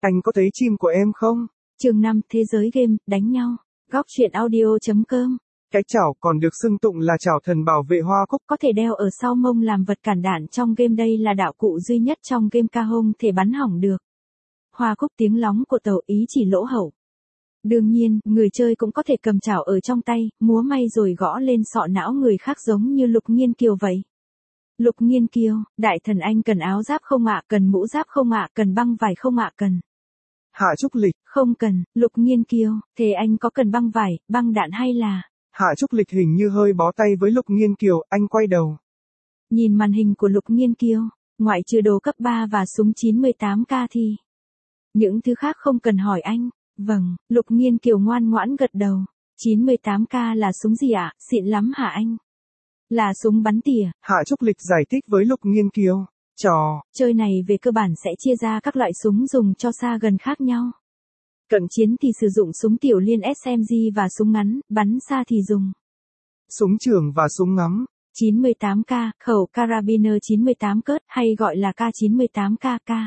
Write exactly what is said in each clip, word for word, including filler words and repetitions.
Anh có thấy chim của em không? Chương năm Thế giới game, đánh nhau. Góc truyện audio chấm com. Cái chảo còn được xưng tụng là chảo thần bảo vệ hoa cúc. Có thể đeo ở sau mông làm vật cản đạn trong game, đây là đạo cụ duy nhất trong game ca hông thể bắn hỏng được. Hoa cúc tiếng lóng của tàu ý chỉ lỗ hậu. Đương nhiên, người chơi cũng có thể cầm chảo ở trong tay, múa may rồi gõ lên sọ não người khác giống như Lục Nghiên Kiều vậy. Lục Nghiên Kiều, đại thần anh cần áo giáp không ạ, cần mũ giáp không ạ, cần băng vải không ạ, cần. Hạ Trúc Lịch. Không cần. Lục Nghiên Kiều, thế anh có cần băng vải, băng đạn hay là... Hạ Trúc Lịch hình như hơi bó tay với Lục Nghiên Kiều, anh quay đầu. Nhìn màn hình của Lục Nghiên Kiều, ngoại trừ đồ cấp ba và súng chín mươi tám ca thì... những thứ khác không cần hỏi anh. Vâng, Lục Nghiên Kiều ngoan ngoãn gật đầu. chín mươi tám ca là súng gì ạ? Xịn lắm hả anh? Là súng bắn tỉa. Hạ Trúc Lịch giải thích với Lục Nghiên Kiều. Trò chơi này về cơ bản sẽ chia ra các loại súng dùng cho xa gần khác nhau. Cận chiến thì sử dụng súng tiểu liên ét em giê và súng ngắn, bắn xa thì dùng súng trường và súng ngắm. chín mươi tám ca, khẩu Carabiner chín mươi tám cớt hay gọi là K chín mươi tám K K.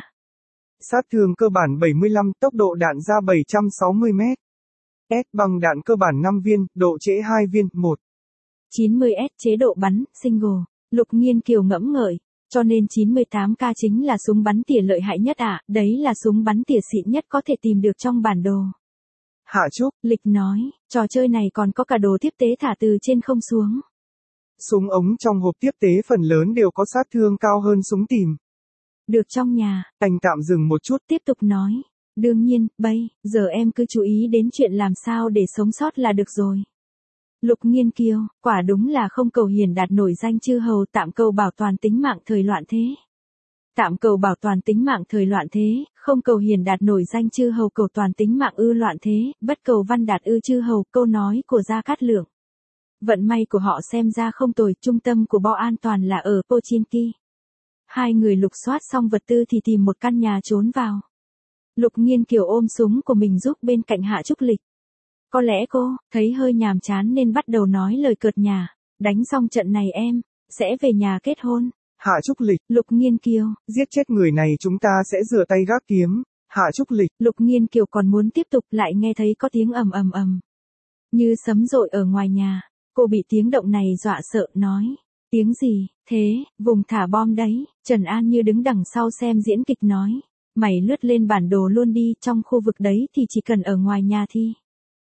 Sát thương cơ bản bảy mươi lăm, tốc độ đạn ra bảy trăm sáu mươi mét. S bằng đạn cơ bản năm viên, độ trễ hai viên, một. chín mươi S chế độ bắn, single. Lục Nghiên Kiều ngẫm ngợi. Cho nên chín mươi tám ca chính là súng bắn tỉa lợi hại nhất ạ, à, đấy là súng bắn tỉa xịn nhất có thể tìm được trong bản đồ. Hạ Trúc Lịch nói, trò chơi này còn có cả đồ tiếp tế thả từ trên không xuống. Súng ống trong hộp tiếp tế phần lớn đều có sát thương cao hơn súng tìm. Được trong nhà. Anh tạm dừng một chút. Tiếp tục nói. Đương nhiên, bây giờ em cứ chú ý đến chuyện làm sao để sống sót là được rồi. Lục Nghiên Kiều, quả đúng là không cầu hiền đạt nổi danh chư hầu, tạm cầu bảo toàn tính mạng thời loạn thế. Tạm cầu bảo toàn tính mạng thời loạn thế, không cầu hiền đạt nổi danh chư hầu, cầu toàn tính mạng ư loạn thế, bất cầu văn đạt ư chư hầu, câu nói của Gia Cát Lượng. Vận may của họ xem ra không tồi, trung tâm của Bo an toàn là ở Pochinki. Hai người lục soát xong vật tư thì tìm một căn nhà trốn vào. Lục Nghiên Kiều ôm súng của mình giúp bên cạnh Hạ Trúc Lịch. Có lẽ cô thấy hơi nhàm chán nên bắt đầu nói lời cợt nhả. Đánh xong trận này em sẽ về nhà kết hôn. Hạ Trúc Lịch. Lục Nghiên Kiều. Giết chết người này chúng ta sẽ rửa tay gác kiếm. Hạ Trúc Lịch. Lục Nghiên Kiều còn muốn tiếp tục, lại nghe thấy có tiếng ầm ầm ầm như sấm dội ở ngoài nhà. Cô bị tiếng động này dọa sợ, nói. Tiếng gì thế? Vùng thả bom đấy. Trần An Như đứng đằng sau xem diễn kịch nói. Mày lướt lên bản đồ luôn đi, trong khu vực đấy thì chỉ cần ở ngoài nhà thì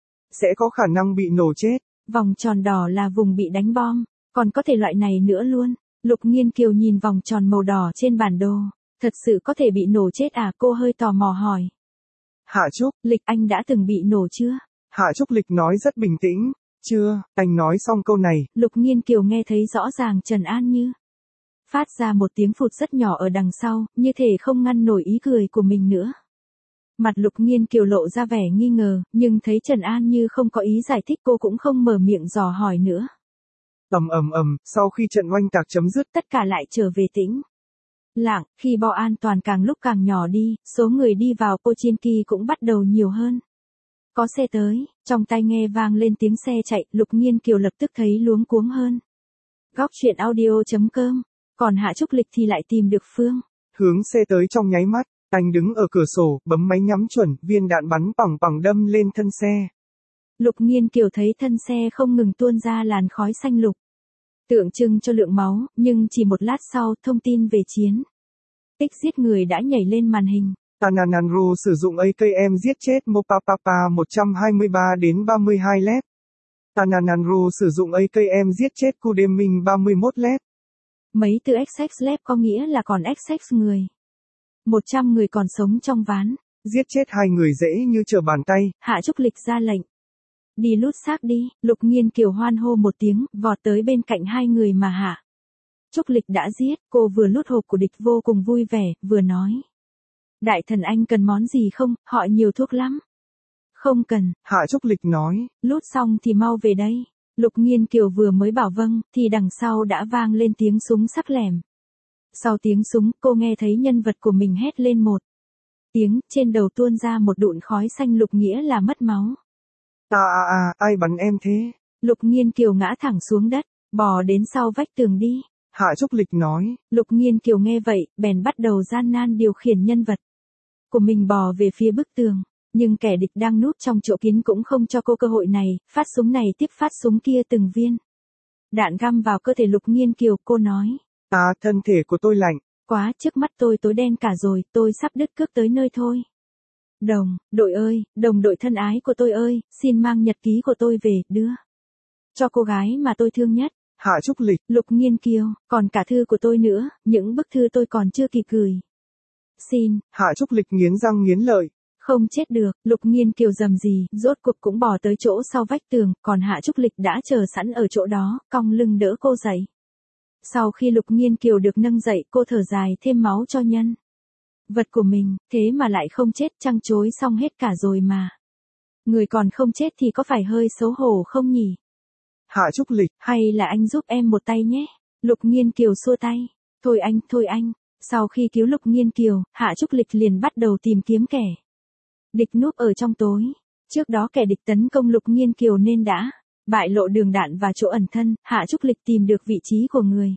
sẽ có khả năng bị nổ chết. Vòng tròn đỏ là vùng bị đánh bom, còn có thể loại này nữa luôn. Lục Nghiên Kiều nhìn vòng tròn màu đỏ trên bản đồ. Thật sự có thể bị nổ chết à? Cô hơi tò mò hỏi. Hạ Trúc Lịch, anh đã từng bị nổ chưa? Hạ Trúc Lịch nói rất bình tĩnh. Chưa. Anh nói xong câu này, Lục Nghiên Kiều nghe thấy rõ ràng Trần An Như phát ra một tiếng phụt rất nhỏ ở đằng sau, như thể không ngăn nổi ý cười của mình nữa. Mặt Lục Nghiên Kiều lộ ra vẻ nghi ngờ, nhưng thấy Trần An Như không có ý giải thích, cô cũng không mở miệng dò hỏi nữa. Ầm ầm ầm, sau khi trận oanh tạc chấm dứt, tất cả lại trở về tĩnh lặng, khi Bo an toàn càng lúc càng nhỏ đi, số người đi vào Pochinki cũng bắt đầu nhiều hơn. Có xe tới, trong tai nghe vang lên tiếng xe chạy, Lục Nghiên Kiều lập tức thấy luống cuống hơn. Góc truyện audio chấm com. Còn Hạ Trúc Lịch thì lại tìm được phương hướng xe tới trong nháy mắt. Anh đứng ở cửa sổ, bấm máy nhắm chuẩn, viên đạn bắn bằng bằng đâm lên thân xe. Lục Nghiên Kiều thấy thân xe không ngừng tuôn ra làn khói xanh lục, tượng trưng cho lượng máu, nhưng chỉ một lát sau, thông tin về chiến tích giết người đã nhảy lên màn hình. Tanananru sử dụng a ca em giết chết Mopapapa một trăm hai mươi ba đến ba mươi hai lép. Tanananru sử dụng a ca em giết chết Kudeming ba mươi mốt lép. Mấy từ ích ích lép có nghĩa là còn ích ích người. một trăm người còn sống trong ván. Giết chết hai người dễ như trở bàn tay. Hạ Trúc Lịch ra lệnh. Đi lút xác đi. Lục Nghiên Kiều hoan hô một tiếng, vọt tới bên cạnh hai người mà Hạ Trúc Lịch đã giết. Cô vừa lút hộp của địch vô cùng vui vẻ, vừa nói. Đại thần anh cần món gì không, họ nhiều thuốc lắm. Không cần. Hạ Trúc Lịch nói. Lút xong thì mau về đây. Lục Nghiên Kiều vừa mới bảo vâng, thì đằng sau đã vang lên tiếng súng sắc lẻm. Sau tiếng súng, cô nghe thấy nhân vật của mình hét lên một tiếng, trên đầu tuôn ra một đụn khói xanh lục, nghĩa là mất máu. À à à, ai bắn em thế? Lục Nghiên Kiều ngã thẳng xuống đất, bò đến sau vách tường đi. Hạ Trúc Lịch nói. Lục Nghiên Kiều nghe vậy, bèn bắt đầu gian nan điều khiển nhân vật. của mình bò về phía bức tường. Nhưng kẻ địch đang núp trong chỗ kín cũng không cho cô cơ hội này, phát súng này tiếp phát súng kia từng viên. Đạn găm vào cơ thể Lục Nghiên Kiều, cô nói. À, thân thể của tôi lạnh. Quá, trước mắt tôi tối đen cả rồi, tôi sắp đứt cước tới nơi thôi. Đồng, đội ơi, đồng đội thân ái của tôi ơi, xin mang nhật ký của tôi về, đưa. Cho cô gái mà tôi thương nhất. Hạ Trúc Lịch. Lục Nghiên Kiều, còn cả thư của tôi nữa, những bức thư tôi còn chưa kịp gửi. Xin. Hạ Trúc Lịch nghiến răng nghiến lợi. Không chết được, Lục Nghiên Kiều rầm rì, rốt cuộc cũng bò tới chỗ sau vách tường, còn Hạ Trúc Lịch đã chờ sẵn ở chỗ đó, cong lưng đỡ cô dậy. Sau khi Lục Nghiên Kiều được nâng dậy, cô thở dài thêm máu cho nhân vật của mình, thế mà lại không chết, trăng chối xong hết cả rồi mà. Người còn không chết thì có phải hơi xấu hổ không nhỉ? Hạ Trúc Lịch, hay là anh giúp em một tay nhé? Lục Nghiên Kiều xua tay. Thôi anh, thôi anh. Sau khi cứu Lục Nghiên Kiều, Hạ Trúc Lịch liền bắt đầu tìm kiếm kẻ địch núp ở trong tối. Trước đó kẻ địch tấn công Lục Nghiên Kiều nên đã bại lộ đường đạn và chỗ ẩn thân, Hạ Trúc Lịch tìm được vị trí của người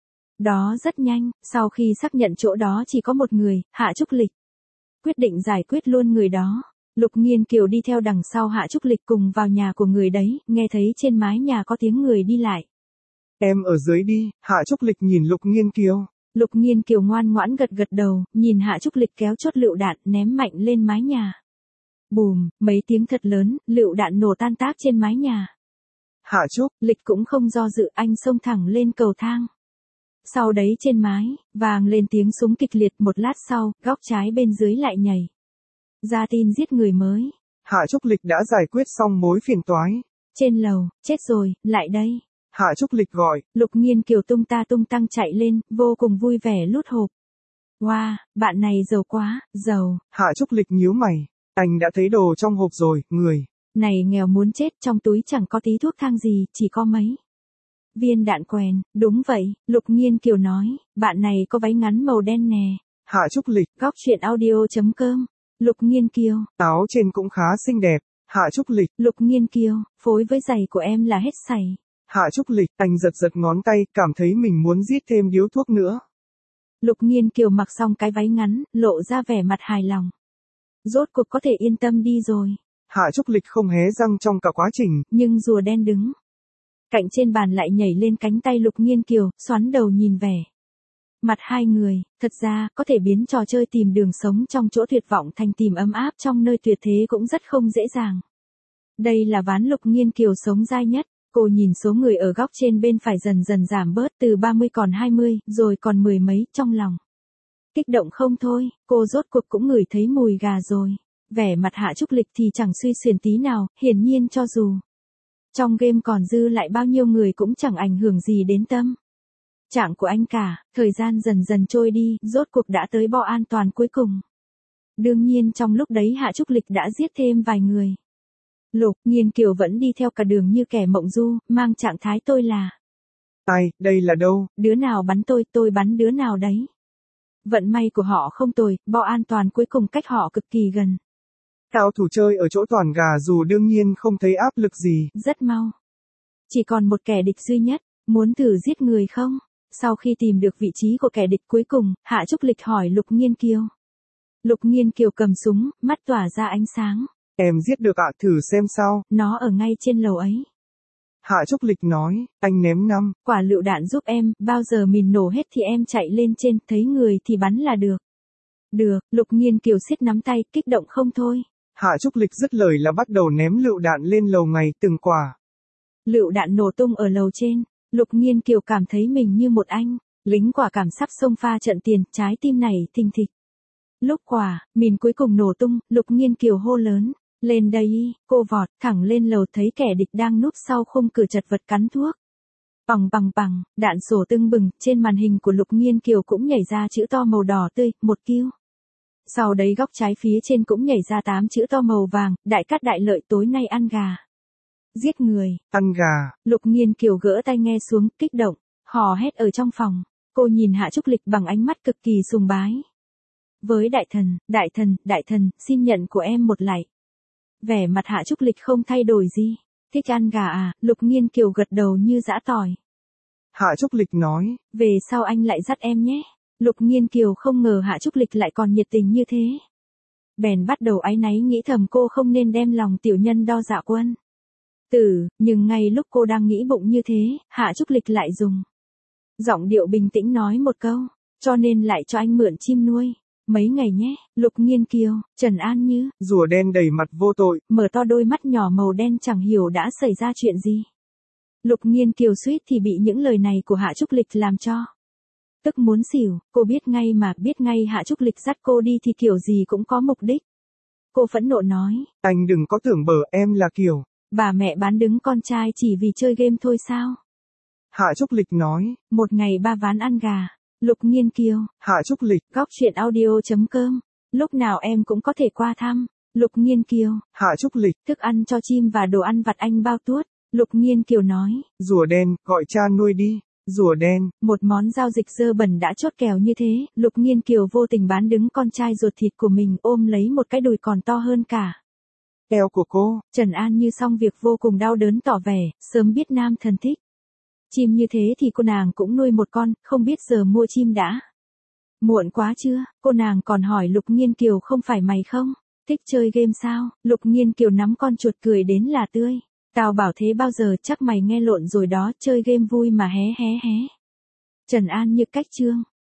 đó rất nhanh, sau khi xác nhận chỗ đó chỉ có một người, Hạ Trúc Lịch quyết định giải quyết luôn người đó. Lục Nghiên Kiều đi theo đằng sau Hạ Trúc Lịch cùng vào nhà của người đấy, nghe thấy trên mái nhà có tiếng người đi lại. Em ở dưới đi, Hạ Trúc Lịch nhìn Lục Nghiên Kiều. Lục Nghiên Kiều ngoan ngoãn gật gật đầu, nhìn Hạ Trúc Lịch kéo chốt lựu đạn ném mạnh lên mái nhà. Bùm, mấy tiếng thật lớn, lựu đạn nổ tan tác trên mái nhà. Hạ Trúc Lịch cũng không do dự, anh xông thẳng lên cầu thang. Sau đấy trên mái, vang lên tiếng súng kịch liệt, một lát sau, góc trái bên dưới lại nhảy ra tin giết người mới. Hạ Trúc Lịch đã giải quyết xong mối phiền toái. Trên lầu, chết rồi, lại đây. Hạ Trúc Lịch gọi. Lục Nghiên Kiều tung ta tung tăng chạy lên, vô cùng vui vẻ lút hộp. Wow, bạn này giàu quá, giàu. Hạ Trúc Lịch nhíu mày. Anh đã thấy đồ trong hộp rồi, người này nghèo muốn chết, trong túi chẳng có tí thuốc thang gì, chỉ có mấy viên đạn quèn. Đúng vậy, Lục Nghiên Kiều nói, bạn này có váy ngắn màu đen nè. Hạ Trúc Lịch. Góc truyện audio.com. Lục Nghiên Kiều. Áo trên cũng khá xinh đẹp. Hạ Trúc Lịch. Lục Nghiên Kiều, phối với giày của em là hết sảy. Hạ Trúc Lịch, anh giật giật ngón tay, cảm thấy mình muốn giết thêm điếu thuốc nữa. Lục Nghiên Kiều mặc xong cái váy ngắn, lộ ra vẻ mặt hài lòng. Rốt cuộc có thể yên tâm đi rồi. Hạ Trúc Lịch không hé răng trong cả quá trình. Nhưng rùa đen đứng cạnh trên bàn lại nhảy lên cánh tay Lục Nghiên Kiều, xoắn đầu nhìn vẻ mặt hai người. Thật ra, có thể biến trò chơi tìm đường sống trong chỗ tuyệt vọng thành tìm ấm áp trong nơi tuyệt thế cũng rất không dễ dàng. Đây là ván Lục Nghiên Kiều sống dai nhất. Cô nhìn số người ở góc trên bên phải dần dần giảm bớt, từ ba mươi còn hai mươi, rồi còn mười mấy, trong lòng kích động không thôi, cô rốt cuộc cũng ngửi thấy mùi gà rồi. Vẻ mặt Hạ Trúc Lịch thì chẳng suy xuyển tí nào, hiển nhiên cho dù trong game còn dư lại bao nhiêu người cũng chẳng ảnh hưởng gì đến tâm trạng của anh cả. Thời gian dần dần trôi đi, rốt cuộc đã tới bo an toàn cuối cùng. Đương nhiên trong lúc đấy Hạ Trúc Lịch đã giết thêm vài người. Lục Nghiên Kiều vẫn đi theo cả đường như kẻ mộng du, mang trạng thái tôi là ai, đây là đâu? Đứa nào bắn tôi, tôi bắn đứa nào đấy. Vận may của họ không tồi, bo an toàn cuối cùng cách họ cực kỳ gần. Cao thủ chơi ở chỗ toàn gà dù đương nhiên không thấy áp lực gì. Rất mau. Chỉ còn một kẻ địch duy nhất, muốn thử giết người không? Sau khi tìm được vị trí của kẻ địch cuối cùng, Hạ Trúc Lịch hỏi Lục Nghiên Kiều. Lục Nghiên Kiều cầm súng, mắt tỏa ra ánh sáng. Em giết được ạ, thử xem sao. Nó ở ngay trên lầu ấy. Hạ Trúc Lịch nói, anh ném năm quả lựu đạn giúp em, bao giờ mìn nổ hết thì em chạy lên trên, thấy người thì bắn là được. Được, Lục Nghiên Kiều siết nắm tay, kích động không thôi. Hạ Trúc Lịch dứt lời là bắt đầu ném lựu đạn lên lầu ngày từng quả. Lựu đạn nổ tung ở lầu trên, Lục Nghiên Kiều cảm thấy mình như một anh lính quả cảm sắp xông pha trận tiền, trái tim này thình thịch. Lúc quả mìn cuối cùng nổ tung, Lục Nghiên Kiều hô lớn, lên đây, cô vọt thẳng lên lầu, thấy kẻ địch đang núp sau khung cửa chật vật cắn thuốc. Bằng bằng bằng, đạn sổ tưng bừng, trên màn hình của Lục Nghiên Kiều cũng nhảy ra chữ to màu đỏ tươi, một kill. Sau đấy góc trái phía trên cũng nhảy ra tám chữ to màu vàng, đại cát đại lợi, tối nay ăn gà. Giết người. Ăn gà. Lục Nghiên Kiều gỡ tai nghe xuống, kích động, hò hét ở trong phòng. Cô nhìn Hạ Trúc Lịch bằng ánh mắt cực kỳ sùng bái. Với đại thần, đại thần, đại thần, xin nhận của em một lạy. Vẻ mặt Hạ Trúc Lịch không thay đổi gì. Thích ăn gà à? Lục Nghiên Kiều gật đầu như giã tỏi. Hạ Trúc Lịch nói, về sau anh lại dắt em nhé. Lục Nghiên Kiều không ngờ Hạ Trúc Lịch lại còn nhiệt tình như thế. Bèn bắt đầu áy náy nghĩ thầm cô không nên đem lòng tiểu nhân đo dạ quân tử, nhưng ngay lúc cô đang nghĩ bụng như thế, Hạ Trúc Lịch lại dùng giọng điệu bình tĩnh nói một câu, cho nên lại cho anh mượn chim nuôi. Mấy ngày nhé, Lục Nghiên Kiều, Trần An Như, rùa đen đầy mặt vô tội, mở to đôi mắt nhỏ màu đen chẳng hiểu đã xảy ra chuyện gì. Lục Nghiên Kiều suýt thì bị những lời này của Hạ Trúc Lịch làm cho tức muốn xỉu, cô biết ngay mà, biết ngay Hạ Trúc Lịch dắt cô đi thì kiểu gì cũng có mục đích. Cô phẫn nộ nói, anh đừng có tưởng bờ em là Kiều. Bà mẹ bán đứng con trai chỉ vì chơi game thôi sao? Hạ Trúc Lịch nói, một ngày ba ván ăn gà. Lục Nghiên Kiều, Hạ Trúc Lịch, góc truyện audio chấm com, lúc nào em cũng có thể qua thăm. Lục Nghiên Kiều, Hạ Trúc Lịch, thức ăn cho chim và đồ ăn vặt anh bao tuốt. Lục Nghiên Kiều nói, rùa đen, gọi cha nuôi đi. Rùa đen, một món giao dịch dơ bẩn đã chốt kèo như thế, Lục Nghiên Kiều vô tình bán đứng con trai ruột thịt của mình, ôm lấy một cái đùi còn to hơn cả eo của cô. Trần An Như xong việc vô cùng đau đớn tỏ vẻ, sớm biết nam thần thích chim như thế thì cô nàng cũng nuôi một con, không biết giờ mua chim đã muộn quá chưa. Cô nàng còn hỏi Lục Nghiên Kiều, không phải mày không thích chơi game sao? Lục Nghiên Kiều nắm con chuột cười đến là tươi. Tao bảo thế bao giờ, chắc mày nghe lộn rồi đó, chơi game vui mà hé hé hé. Trần An Như cách chương.